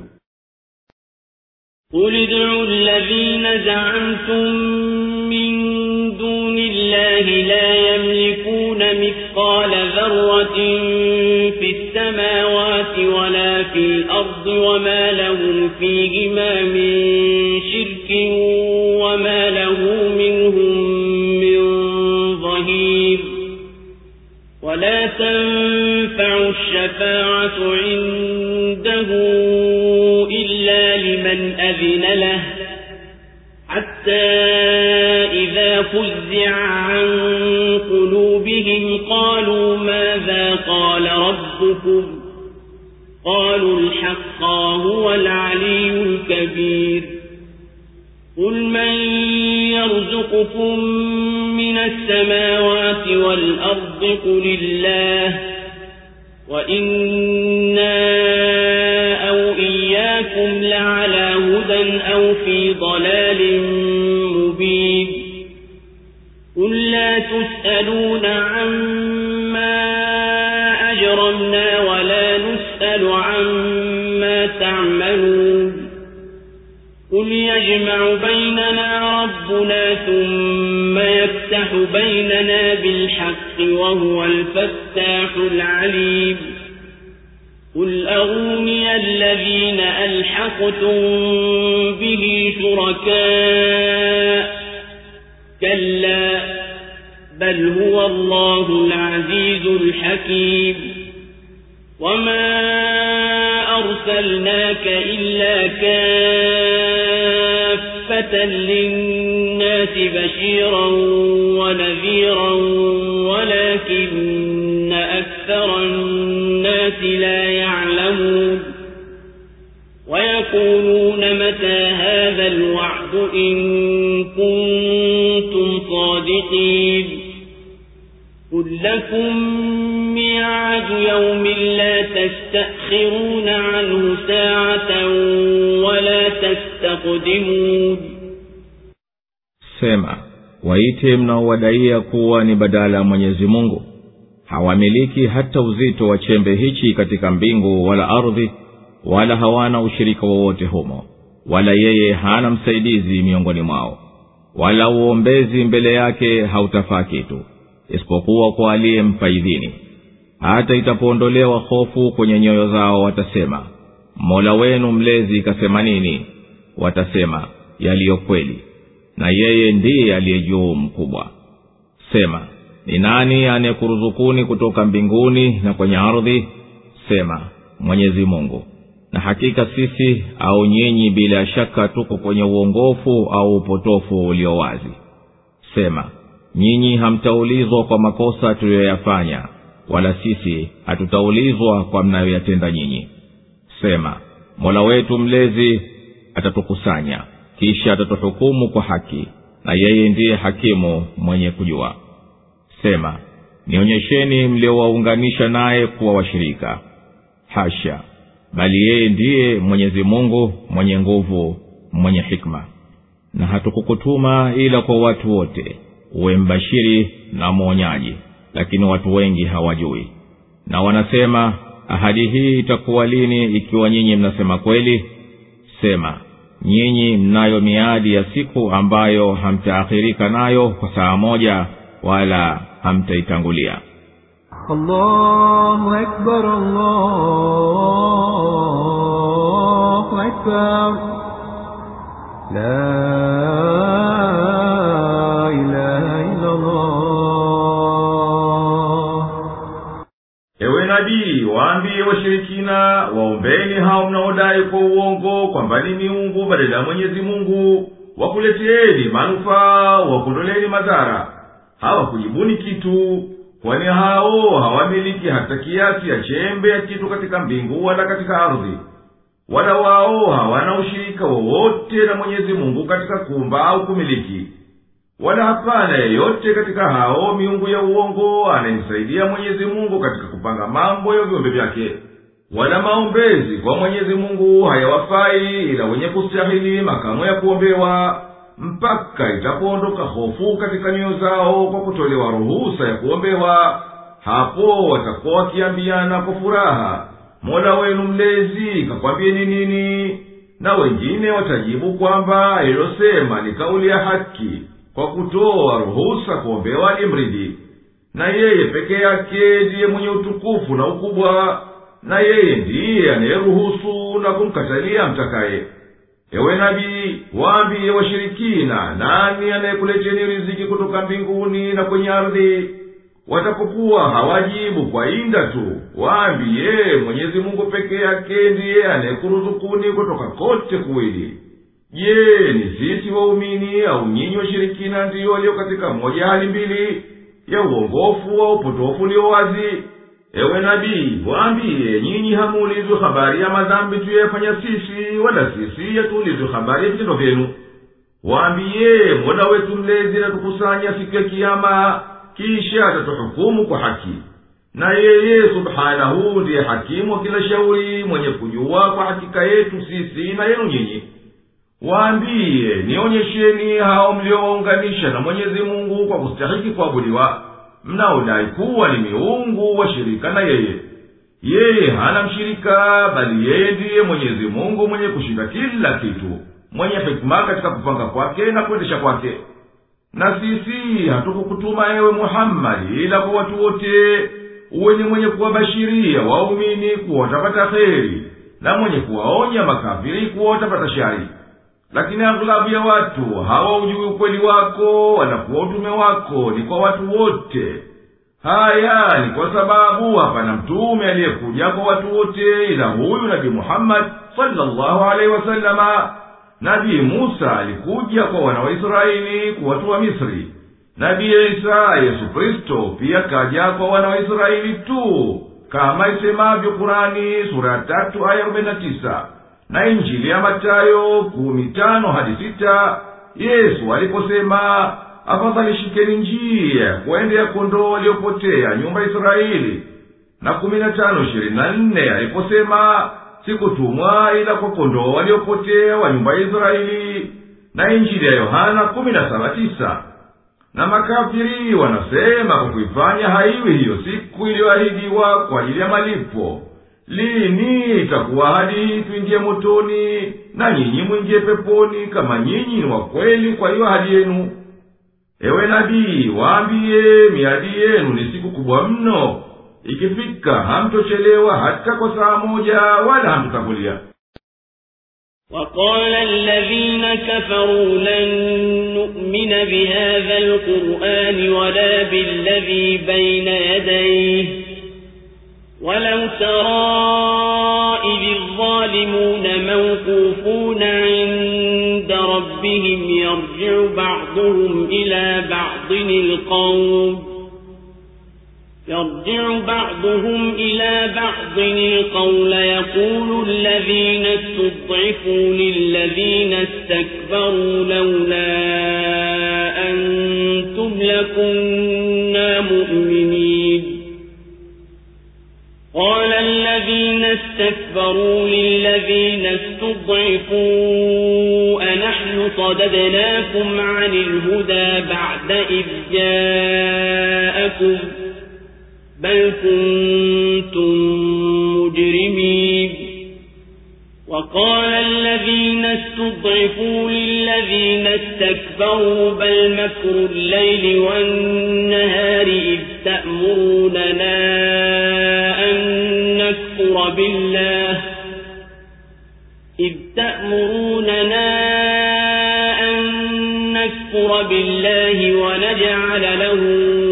قُلِ ادْعُوا الَّذِينَ زَعَمْتُم مِّن دُونِ اللَّهِ لَا يَمْلِكُونَ مِثْقَالَ ذَرَّةٍ فِي السَّمَاوَاتِ وَلَا فِي الْأَرْضِ وَمَا لَهُمْ فِيهِمَا مِن شِرْكٍ وَمَا لَهُ مِنْهُم مِّن ظَهِيرٍ وَلَا تَنفَعُ الشَّفَاعَةُ عِندَهُ إلا لمن أذن له حتى إذا فزع عن قلوبهم قالوا ماذا قال ربكم قالوا الحق هو العلي الكبير قل من يرزقكم من السماوات والأرض قل الله وإنا أو إياكم لعلى هدى أو في ضلال مبين قل لا تسألون عما أجرمنا ولا نسأل عما تعملون قل يجمع بيننا ربنا ثم يفتح بيننا بالحق وهو الفتاح العليم قل أروني الذين ألحقتم به شركاء كلا بل هو الله العزيز الحكيم وما أرسلناك إلا كافة للناس بشيرا ونذيرا ولكن أكثر الناس لا يعلمون ويقولون متى هذا الوعد إن كنتم صادقين قل لكم ميعاد يوم لا تستأخرون عنه ساعة ولا تستقدمون. Sema, waite mnaowadaia kuwa ni badala ya Mwenyezi Mungu. Hawamiliki hata uzito wa chembe hichi katika mbingu wala ardhi, wala hawana ushirika wowote humo, wala yeye hana msaidizi miongoni mwao, wala uombezi mbele yake hautafaa kitu isipokuwa kwa aliyempa idhini. Hata itapoondolewa hofu kwenye nyoyo zao watasema, Mola wenu mlezi kasema nini? Watasema, yaliyo kweli, na yeye ndiye aliyejuu mkubwa. Sema, ni nani anayekuruzukuni kutoka mbinguni na kwenye ardhi? Sema, Mwenyezi Mungu. Na hakika sisi au nyinyi bila shaka tuko kwenye uongofu au upotofu ulio wazi. Sema, nyinyi hamtaulizwa kwa makosa tuliyoyafanya, wala sisi hatutaulizwa kwa mnayoyatenda nyinyi. Sema, Mola wetu mlezi atatukusanya, kisha atatuhukumu kwa haki, na yeye ndiye hakimu mwenye kujua. Sema, nionyesheni mliowaunganisha naye kuwa washirika. Hasha, bali yeye ndiye Mwenyezi Mungu mwenye nguvu, mwenye hikma. na hatukukutuma ila kwa watu wote uwe mbashiri na mwonyaji, lakini watu wengi hawajui. Na wanasema, ahadi hii itakuwa lini ikiwa nyinyi mnasema kweli? Sema, nyinyi mnayo miadi ya siku ambayo hamtaakhirika nayo kwa saa moja wala hamtaitangulia. Allahu akbar, Allahu akbar, la ilaha illa Allah. Ewe nabii, waambie washirikina, waombeni hao mnaodai kwa uongo kwamba ni miungu badala ya Mwenyezi Mungu, wakuleteeni manufaa, wakondoleni madhara. Hawakujibuni kitu, kwani hao hawamiliki hata kiasi ya chembe ya kitu katika mbingu wala katika ardhi. Wala wao hawana ushirika wowote na Mwenyezi Mungu katika kuumba au kumiliki. Wala hapana yeyote katika hao miungu ya uongo anayemsaidia Mwenyezi Mungu katika kupanga mambo ya viumbe vyake. Wala maombezi kwa Mwenyezi Mungu hayawafai ila wenye kustahili makamo ya kuombewa, mpaka itapoondoka hofu katika nyoyo zao kwa kutolewa ruhusa ya kuombewa. Hapo watakuwa wakiambiana kwa furaha, Mola wenu mlezi kakwambieni nini? Na wengine watajibu kwamba ilosema ni kauli ya haki, kwa kutoa ruhusa kuombewa imridi. Na yeye peke yake ndiye mwenye utukufu na ukubwa, na yeye ndiye anayeruhusu na kumkatalia mtakaye. Ewe nabii, waambie washirikina, nani anayekuleteni riziki kutoka mbinguni na kwenye ardhi? Watapokuwa hawajibu kwa inda tu, waambie Mwenyezi Mungu peke yake ndiye anayekuruzukuni kutoka kote kuwili. Je, ni sisi waumini au nyinyi washirikina ndiyo walio katika moja hali mbili, ya uongofu au upotofu ulio wazi? Ewe nabii, waambie nyinyi hamuulizwi habari ya madhambi tuyafanya sisi, wala sisi yatuulizwi habari ya vitendo vyenu. Waambie, Mola wetu mlezi atatukusanya siku ya kiyama, kisha atatuhukumu kwa haki. Na yeye subhanahu ndiye hakimu wa kila shauri, mwenye kujua kwa hakika yetu sisi na yenu nyinyi. Waambie, nionyesheni hao mliowaunganisha na Mwenyezi Mungu kwa kustahiki kuabudiwa, mnaodai kuwa ni miungu washirika na yeye. Yeye hana mshirika, bali yeye ndiye Mwenyezi Mungu mwenye kushinda kila kitu, mwenye hikma katika kupanga kwake na kuendesha kwake. Na sisi hatukukutuma ewe Muhammad ila kwa watu wote, uwe ni mwenye kuwabashiria waumini kuwa watapata kheri, na mwenye kuwaonya makafiri kuwa watapata shari. Lakini aghlabu ya watu hawaujui ukweli wako, wanakuwa utume wako ni kwa watu wote. Haya ni kwa sababu hapana mtume aliyekuja kwa watu wote ila huyu Nabii Muhammad sallallahu alaihi wasallama. Nabii Musa alikuja kwa wana wa Israeli kuwatoa Misri. Nabii Isa Yesu Kristo pia kaja kwa wana wa Israeli tu, kama isemavyo Kurani sura tatu aya arobaini na tisa. Na Injili ya Mathayo kumi tano hadi sita, Yesu aliposema, afadhali shikeni njia kuendea kondoo waliopotea nyumba Israeli. Na kumi na tano ishirini na nne aliposema, sikutumwa ila kwa kondoo waliopotea wa nyumba Israeli. Na Injili ya Yohana kumi na saba tisa. Na makafiri wanasema kwa kuifanya haiwi hiyo siku iliyoahidiwa kwa ajili ya malipo, lini itakuwa hadi tuingie motoni na nyinyi mwingie peponi kama nyinyi ni wa kweli kwa hiyo ahadi yenu? Ewe nabii, waambie miadi yenu ni siku kubwa mno, ikifika hamtochelewa hata kwa saa moja wala hamtotangulia. وقال الذين كفروا لن نؤمن بهذا القرآن ولا بالذي بين يديه ولو ترى إذ الظالمون موقوفون عند ربهم يرجع بعضهم إلى بعض القول يرجع بعضهم إلى بعض القول يقول الذين استضعفوا للذين استكبروا لولا أنتم لكنا مؤمنين قال الذين استكبروا للذين استضعفوا أنحن صددناكم عن الهدى بعد إذ جاءكم بل كنتم مجرمين وقال الذين استضعفوا للذين استكبروا بل مكر الليل والنهار إذ تأمروننا أن نكفر بالله إذ تأمروننا أن نكفر بالله ونجعل له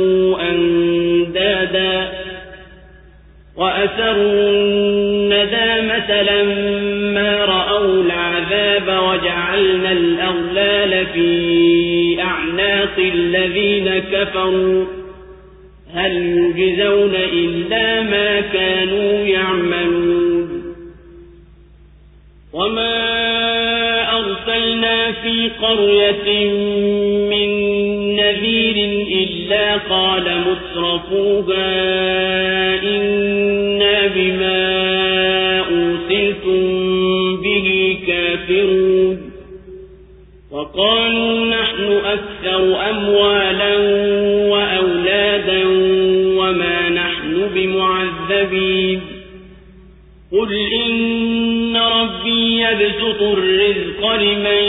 أندادا وأسروا الندامة لما رأوا العذاب وجعلنا الأغلال في أعناق الذين كفروا هل يجزون إلا ما كانوا يعملون وما أرسلنا في قرية من نذير إلا قال مترفوها إنا بما أرسلتم به كافرون وقالوا نحن أكثر أموالا وأولادا وما نحن بمعذبين قل إن ربي يبسط الرزق لمن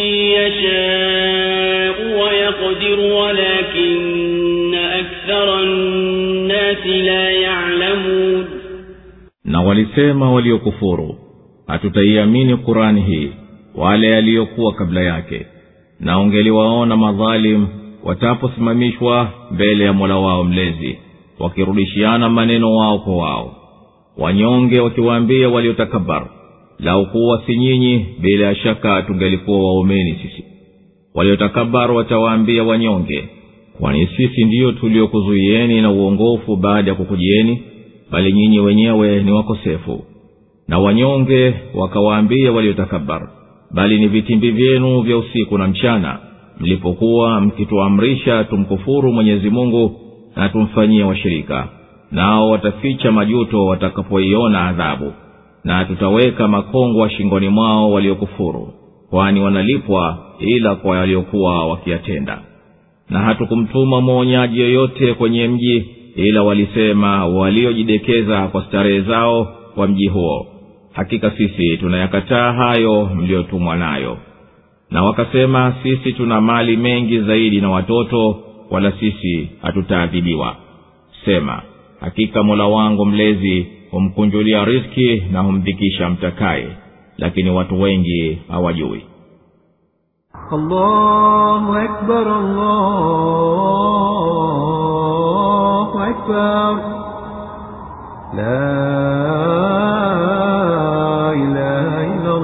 يشاء ويقدر ولكن أكثر الناس لا يعلمون. Na walisema waliokufuru, hatutaiamini Qur'ani hii wale yaliyokuwa kabla yake, na ungeliwaona madhalim wataposimamishwa mbele ya Mola wao mlezi wakirudishiana maneno wao kwa wao, wanyonge wakiwaambia waliotakabar, lau kuwa si nyinyi bila shaka tungelikuwa waumini sisi. Waliotakabar watawaambia wanyonge, kwani sisi ndiyo tuliokuzuieni na uongofu baada ya kukujieni, bali nyinyi wenyewe ni wakosefu. Na wanyonge wakawaambia waliotakabar, bali ni vitimbi vyenu vya usiku na mchana mlipokuwa mkituamrisha tumkufuru Mwenyezi Mungu na tumfanyie washirika. Nao wataficha majuto watakapoiona adhabu, na tutaweka makongwa shingoni mwao waliokufuru, kwani wanalipwa ila kwa waliokuwa wakiyatenda. Na hatukumtuma mwonyaji yoyote kwenye mji ila walisema waliojidekeza kwa starehe zao kwa mji huo, hakika sisi tunayakataa hayo mliotumwa nayo. Na wakasema sisi tuna mali mengi zaidi na watoto, wala sisi hatutaadhibiwa. Sema, hakika Mola wangu mlezi humkunjulia riziki na humdhikisha mtakaye, lakini watu wengi hawajui. Allahu Akbar, Allahu Akbar, la ilaha illa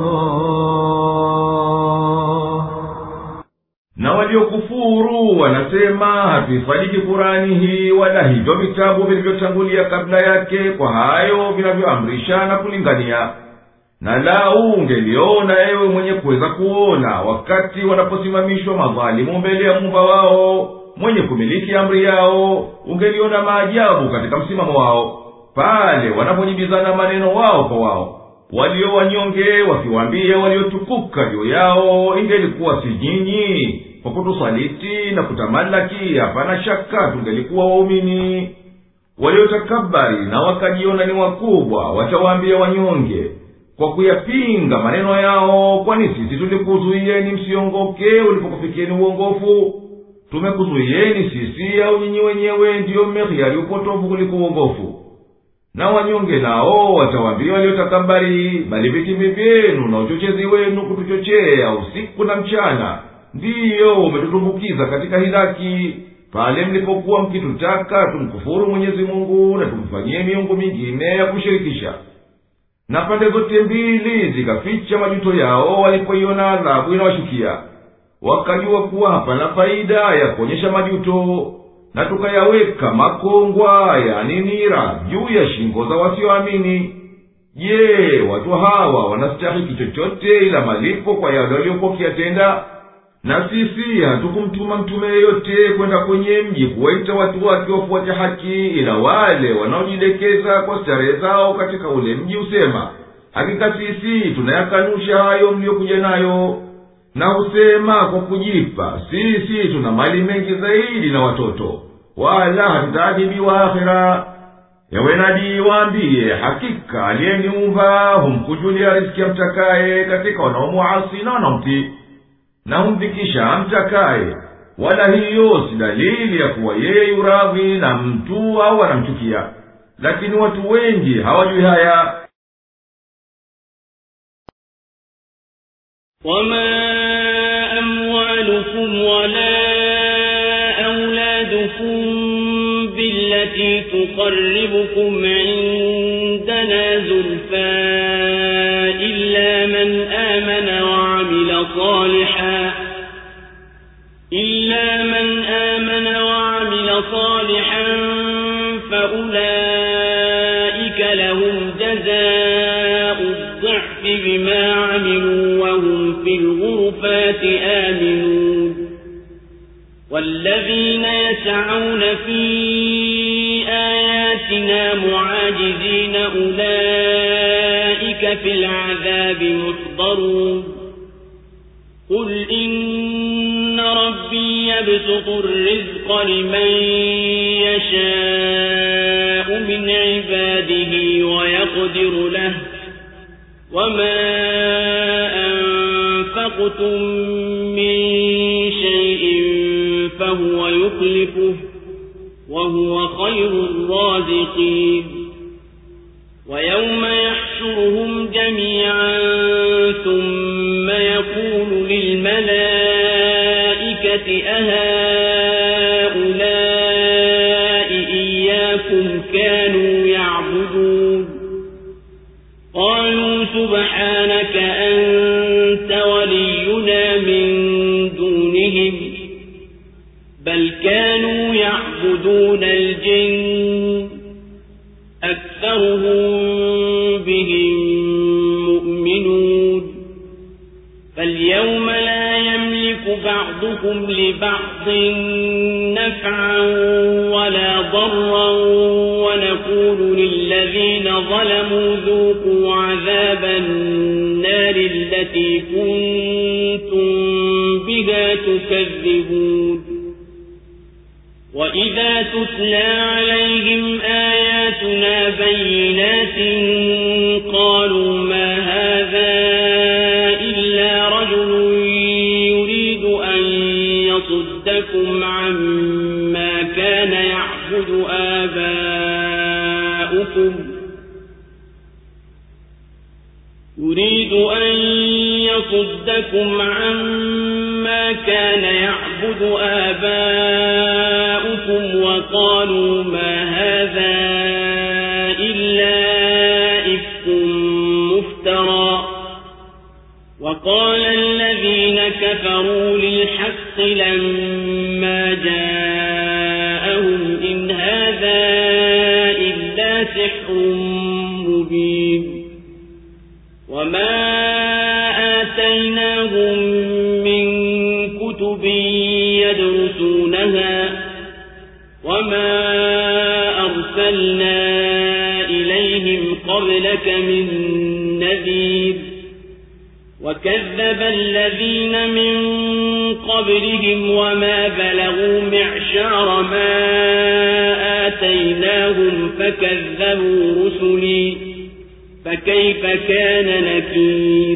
Allah. Na waliokufuru wanasema hatuisadiki Qur'ani hii wala hivyo vitabu vilivyotangulia kabla yake kwa hayo vinavyoamrisha na kulingania. Na lau ungeliona ewe mwenye kuweza kuona wakati wanaposimamishwa madhalimu mbele ya Muumba wao mwenye kumiliki amri yao, ungeliona maajabu katika msimamo wao pale wanapojibizana maneno wao kwa wao, walio wanyonge wakiwaambia waliotukuka juu yao, ingelikuwa si nyinyi kwa kutusaliti na kutamalaki, hapana shaka tungelikuwa waumini. Waliotakabari na wakajiona ni wakubwa watawaambia wanyonge kwa kuyapinga maneno yao, kwani sisi tulikuzuieni msiongoke ulipokufikieni uongofu? Tumekuzuieni sisi au nyinyi wenyewe ndiyo mmehiari upotofu kuliko uongofu? Na wanyonge nao watawaambia waliotakabari, bali vitimbi vyenu na uchochezi wenu kutuchochea usiku na mchana ndiyo umetutumbukiza katika hilaki, pale mlipokuwa mkitutaka tumkufuru Mwenyezi Mungu na tumfanyie miungu mingine ya kushirikisha. Na pande zote mbili zikaficha majuto yao walipoiona adhabu inawashukia, wakajua kuwa hapana faida ya kuonyesha majuto, na tukayaweka makongwa yani nira juu ya shingo za wasioamini. Je, watu hawa wanastahiki chochote ila malipo kwa yale waliokuwa wakiyatenda? na sisi hatukumtuma mtume yeyote kwenda kwenye mji kuwaita watu wake wafuate haki, ila wale wanaojidekeza kwa starehe zao katika ule mji husema, hakika sisi tunayakanusha hayo mliokuja nayo. Na husema kwa kujipa, sisi tuna mali mengi zaidi na watoto, wala hatutaadhibiwa akhera. Ewe nabii, waambie, hakika aliyeniumba humkujulia riziki amtakaye katika wanaomuasi na wanaomtii, na humdhikisha amtakaye, wala hiyo si dalili ya kuwa yeye yuradhi na mtu au anamchukia. Lakini watu wengi hawajui haya. وما أموالكم ولا أولادكم بالتي تقربكم عندنا زلفى إلا من آمن وعمل صالحا إلا من آمن وعمل صالحا فأولئك لهم جزاء الضعف بما عملوا وهم في الغرفات آمنون والذين يسعون في آياتنا معاجزين أولئك في العذاب محضرون قل إن ربي يبسط الرزق لمن يشاء من عباده ويقدر له وما أنفقتم من شيء فهو يخلفه وهو خير الرازقين ويوم يحشرهم جميعا ثم يقول للملائكة أهؤلاء إياكم كانوا يعبدون قالوا سبحانك أنت ولينا من دونهم بل كانوا يعبدون الجن أكثرهم بهم مؤمنون فاليوم لا يملك بعضكم لبعض نفعا ولا ضرا ونقول للذين ظلموا ذوقوا عذاب النار التي كنتم بها تكذبون وإذا تتلى عليهم آياتنا بينات قالوا ما هذا إلا رجل يريد أن يصدكم عما كان يعبد آباؤكم يريد أن يصدكم عما كان يعبد آباؤكم وقالوا ما هذا إلا إفك مفترى وقال الذين كفروا للحق لما جاءهم إن هذا إلا سحر مبين وما آتيناهم من كتب يدرسونها وما أرسلنا إليهم قبلك من نذير وكذب الذين من قبلهم وما بلغوا معشار ما آتيناهم فكذبوا رسلي فكيف كان نكير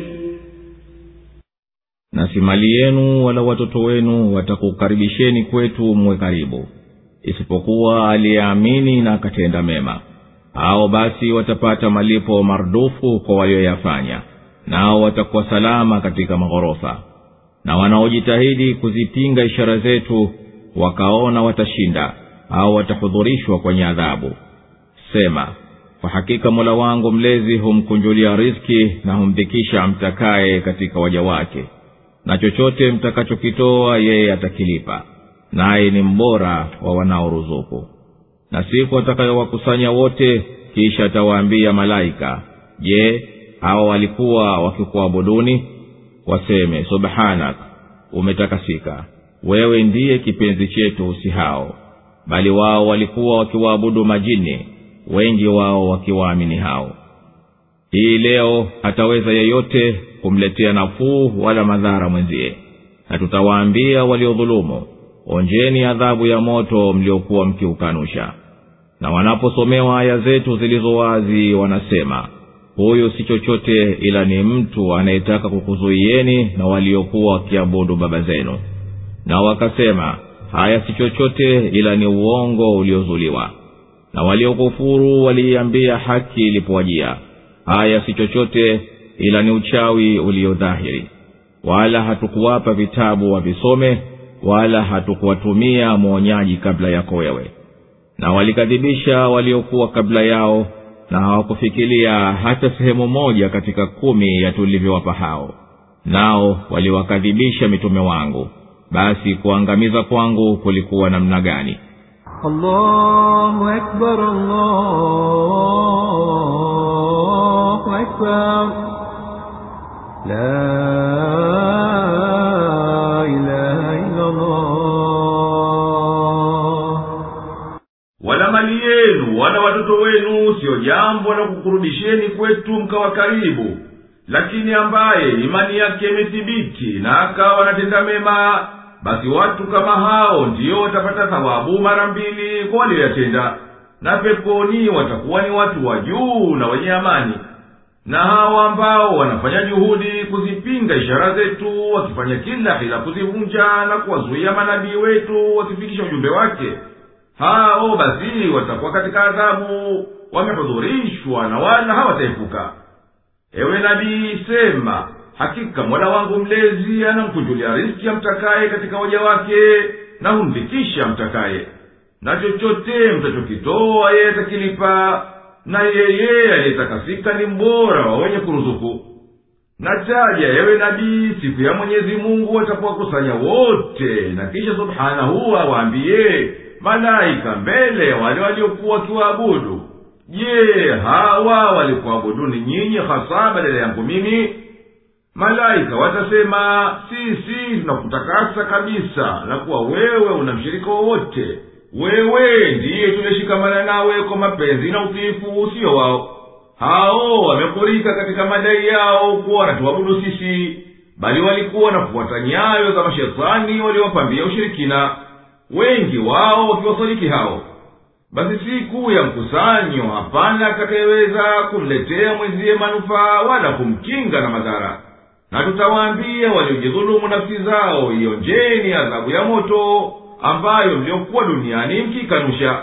na si mali yenu wala watoto wenu watakukaribisheni kwetu mwe karibu, isipokuwa aliyeamini na akatenda mema. Hao basi watapata malipo mardufu kwa walioyafanya, nao watakuwa salama katika maghorofa. Na wanaojitahidi kuzipinga ishara zetu wakaona watashinda au watahudhurishwa kwenye adhabu, sema, kwa hakika Mola wangu mlezi humkunjulia riziki na humdhikisha amtakaye katika waja wake, na chochote mtakachokitoa yeye atakilipa, naye ni mbora wa wanaoruzuku. Na siku atakayowakusanya wote, kisha atawaambia malaika, je, hao walikuwa wakikuabuduni? Waseme, subhanak, umetakasika, wewe ndiye kipenzi chetu si hao. Bali wao walikuwa wakiwaabudu majini, wengi wao wakiwaamini hao. Hii leo hataweza yeyote kumletea nafuu wala madhara mwenzie. Na tutawaambia waliodhulumu, onjeni adhabu ya moto mliokuwa mkiukanusha. Na wanaposomewa aya zetu zilizo wazi wanasema, huyu si chochote ila ni mtu anayetaka kukuzuieni na waliokuwa wakiabudu baba zenu. Na wakasema, haya si chochote ila ni uongo uliozuliwa. Na waliokufuru waliiambia haki ilipowajia, haya si chochote ila ni uchawi uliodhahiri. Wala hatukuwapa vitabu wavisome, wala hatukuwatumia mwonyaji kabla yako wewe. Na walikadhibisha waliokuwa kabla yao, na hawakufikiria hata sehemu moja katika kumi ya tulivyowapa hao. Nao waliwakadhibisha mitume wangu, basi kuangamiza kwangu kulikuwa namna gani? Allahu Akbar, Allahu Akbar, la ilaha illa Allah. Wala mali yenu wala watoto wenu sio jambo la kukurudisheni kwetu mkawa karibu, lakini ambaye imani yake imethibiti na akawa anatenda mema, basi watu kama hao ndio watapata thawabu mara mbili kwa waliyotenda, na peponi watakuwa ni watu wa juu na wenye amani. Na hao ambao wanafanya juhudi kuzipinga ishara zetu, wakifanya kila hila kuzivunja na kuwazuia manabii wetu wasifikisha ujumbe wake, hao basi watakuwa katika adhabu, wamehudhurishwa na wala hawataepuka. Ewe nabii, sema, hakika Mola wangu mlezi anamkunjulia riziki amtakaye katika waja wake, na humfikisha amtakaye. Na chochote mtachokitoa yeye atakilipa, na yeye aliyetakasika ni mbora wa wenye kuruzuku. Na taja ewe nabii siku ya Mwenyezi Mungu watapowakusanya wote, na kisha subhanahu awaambie malaika mbele ya wale waliokuwa wakiwaabudu, je, hawa walikuabuduni nyinyi hasa badala yangu mimi? Malaika watasema, sisi tunakutakasa kabisa na kuwa wewe una mshirika wowote. Wewe ndiye tuleshikamana nawe kwa mapenzi na utiifu usio wao. Hao wamekurika katika madai yao kuwa wanatuabudu sisi, bali walikuwa wanafuata nyayo za mashetani waliowapambia ushirikina, wengi wao wakiwasadiki hao. Basi siku ya mkusanyo hapana atakayeweza kumletea mwenzie manufaa wala kumkinga na madhara. Na tutawaambia waliojidhulumu nafsi zao, ionjeni adhabu ya moto ambayo mliokuwa duniani mkikanusha.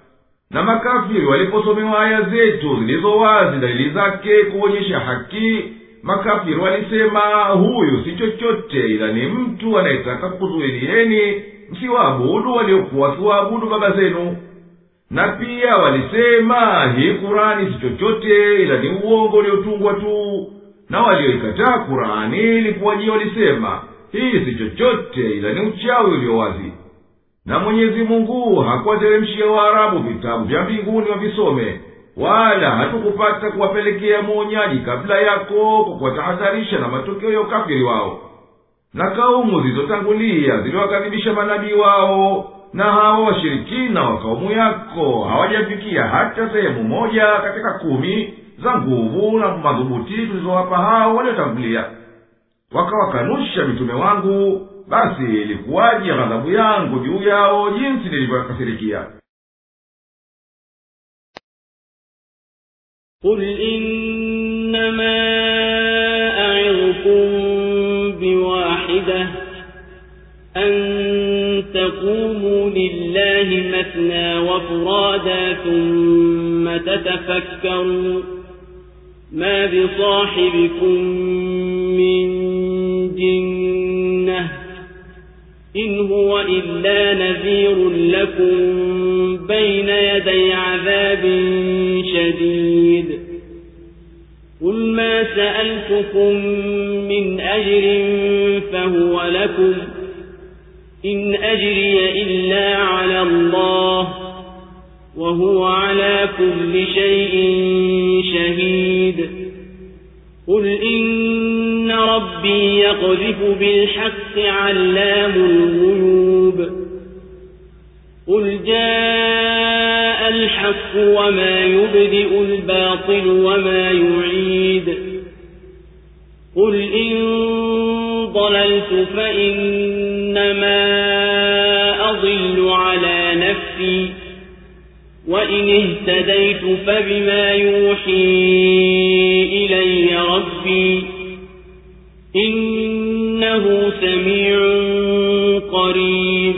Na makafiri waliposomewa aya zetu zilizo wazi dalili zake kuonyesha haki, makafiri walisema, huyu si chochote ila ni mtu anayetaka kukuzuilieni msiwaabudu waliokuwa wakiwaabudu baba zenu. Na pia walisema, hii Kurani si chochote ila ni uongo uliotungwa tu. Na walioikataa Kurani ilipowajia walisema, hii si chochote ila ni uchawi ulio wazi. Na Mwenyezi Mungu hakuwateremshia Waarabu vitabu vya mbinguni wavisome, wala hatukupata kuwapelekea mwonyaji kabla yako kwa kuwatahadharisha na matokeo ya ukafiri wao. Na kaumu zilizotangulia ziliwakadhibisha manabii wao, na hawa washirikina wa kaumu yako hawajafikia hata sehemu moja katika kumi za nguvu na madhubuti tulizowapa hao waliotangulia. Wakawakanusha mitume wangu, basi ilikuwaje ghadhabu yangu juu yao jinsi nilivyokasirikia. قل إنما أعظكم بواحدة أن تقوموا لله مثنى وفرادا ثم تتفكروا ما بصاحبكم من جنة إن هو إلا نذير لكم بين يدي عذاب شديد قل ما سألتكم من أجر فهو لكم إن أجري إلا على الله وهو على كل شيء شهيد قل إن إن ربي يقذف بالحق علام الغيوب قل جاء الحق وما يبدئ الباطل وما يعيد قل إن ضللت فإنما أضل على نفسي وإن اهتديت فبما يوحي إلي ربي إنه سميع قريب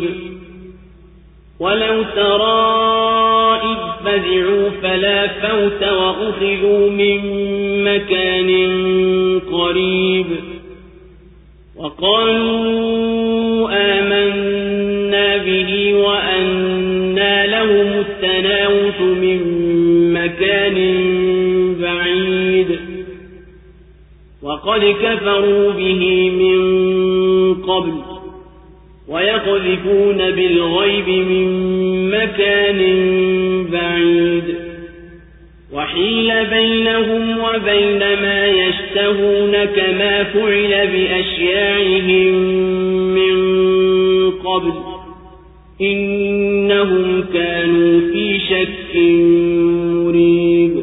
ولو ترى إذ فزعوا فلا فوت وأخذوا من مكان قريب وقالوا آمنا به وأنى لهم التناوش من مكان بعيد وقد كفروا به من قبل ويقذفون بالغيب من مكان بعيد وحيل بينهم وبين ما يشتهون كما فعل بأشياعهم من قبل إنهم كانوا في شك مريب.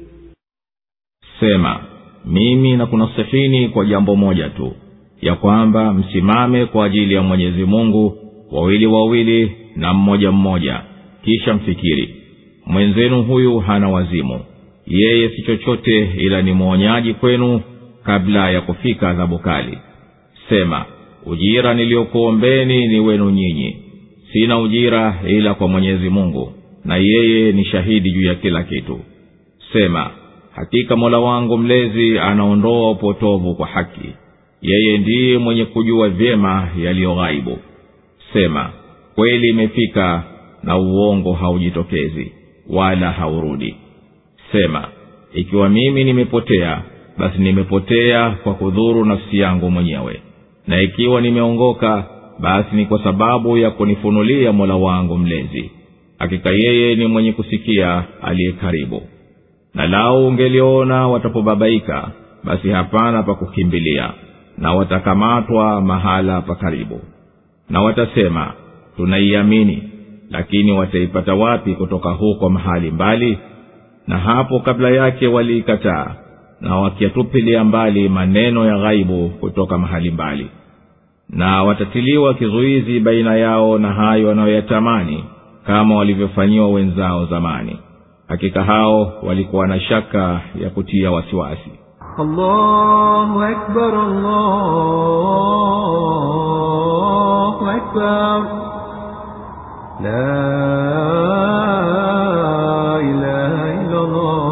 Sema, mimi nakunasihini kwa jambo moja tu, ya kwamba msimame kwa ajili ya Mwenyezi Mungu wawili wawili na mmoja mmoja, kisha mfikiri. Mwenzenu huyu hana wazimu, yeye si chochote ila ni mwonyaji kwenu kabla ya kufika adhabu kali. Sema, ujira niliokuombeni ni wenu nyinyi, sina ujira ila kwa Mwenyezi Mungu, na yeye ni shahidi juu ya kila kitu. Sema, hakika Mola wangu mlezi anaondoa upotovu kwa haki, yeye ndiye mwenye kujua vyema yaliyo ghaibu. Sema, kweli imefika na uongo haujitokezi wala haurudi. Sema, ikiwa mimi nimepotea, basi nimepotea kwa kudhuru nafsi yangu mwenyewe, na ikiwa nimeongoka, basi ni kwa sababu ya kunifunulia Mola wangu mlezi. Hakika yeye ni mwenye kusikia aliye karibu. Na lao ungeliona watapobabaika, basi hapana pa kukimbilia, na watakamatwa mahala pa karibu. Na watasema, tunaiamini, lakini wataipata wapi kutoka huko mahali mbali? Na hapo kabla yake waliikataa, na wakiatupilia mbali maneno ya ghaibu kutoka mahali mbali. Na watatiliwa kizuizi baina yao na hayo wanayoyatamani, kama walivyofanyiwa wenzao zamani. Hakika hao walikuwa na shaka ya kutia wasiwasi. Allahu Akbar, Allahu Akbar, la ilaha illa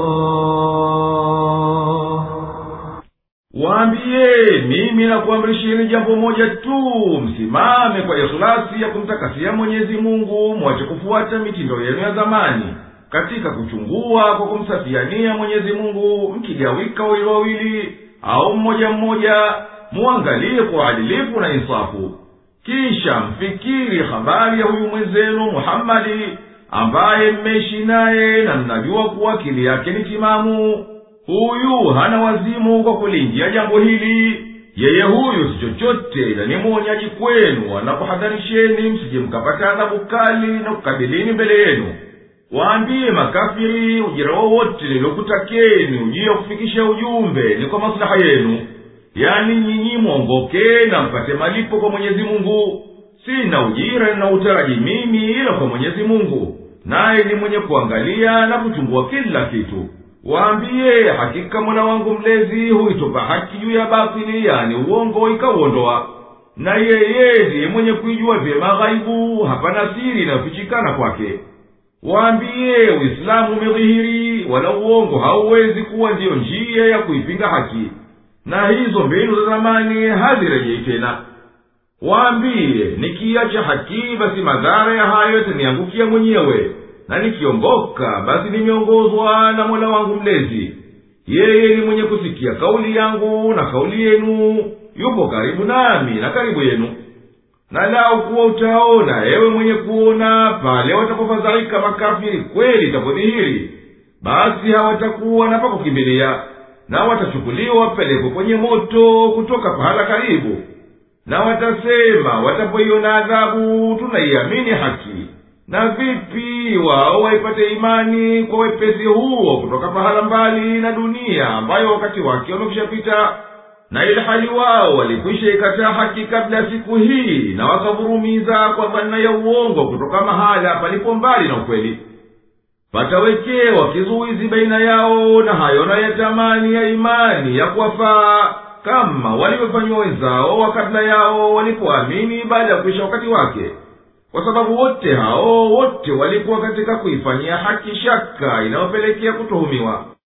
Allah. Waambie, mimi nakuamrisheni jambo moja tu, msimame kwa ikhlasi ya kumtakasia Mwenyezi Mungu, mwache kufuata mitindo yenu ya zamani katika kuchungua kwa kumsafiania Mwenyezi Mungu, mkigawika wawili wawili au mmoja mmoja, muangalie kwa adilifu na insafu. Kisha mfikiri habari ya huyu mwenzenu Muhammadi, ambaye mmeishi naye na mnajua kuwa akili yake ni timamu. Huyu hana wazimu kwa kulingia jambo hili. Yeye huyu si chochote ila ni mwonyaji kwenu, anakuhadharisheni msije mkapata adhabu kali na kukabilini mbele yenu. Waambie makafiri, ujira wowote nilokutakeni ujia kufikisha ujumbe ni kwa maslaha yenu, yani nyinyi mwongoke na mpate malipo kwa Mwenyezi Mungu. Sina ujira na utaraji mimi ila kwa Mwenyezi Mungu, naye ni mwenye kuangalia na kuchungua kila kitu. Waambie, hakika Mola wangu mlezi huitupa haki juu ya batili, yani uongo ikauondoa, na yeye ndiye mwenye kuijua vyema ghaibu, hapana siri inayofichikana kwake. Waambie, Uislamu umedhihiri, wala uongo hauwezi kuwa ndiyo njia ya kuipinga haki, na hizo mbinu za zamani hazirejei tena. Waambie, nikiacha haki basi madhara ya hayo yataniangukia mwenyewe, na nikiongoka basi nimeongozwa na Mola wangu mlezi. Yeye ni mwenye kusikia kauli yangu na kauli yenu, yupo karibu nami na karibu yenu. Na lao kuwa utaona, ewe mwenye kuona, pale watapofadhaika makafiri kweli itapodhihiri, basi hawatakuwa na pa kukimbilia. na watachukuliwa wapelekwe kwenye moto kutoka pahala karibu. Na watasema watapoiona adhabu, tunaiamini haki, na vipi wao waipate imani kwa wepesi huo kutoka pahala mbali na dunia ambayo wakati wake wamekushapita? Na ili hali wao walikwisha ikataa haki kabla ya siku hii, na wakavurumiza kwa dhana ya uongo kutoka mahala palipo mbali na ukweli. Patawekewa kizuizi baina yao na hayo na yatamani ya imani ya kuwafaa, kama walivyofanywa wenzao wa kabla yao walipoamini baada ya kuisha wakati wake, kwa sababu wote hao wote walikuwa katika kuifanyia haki shaka inayopelekea kutuhumiwa.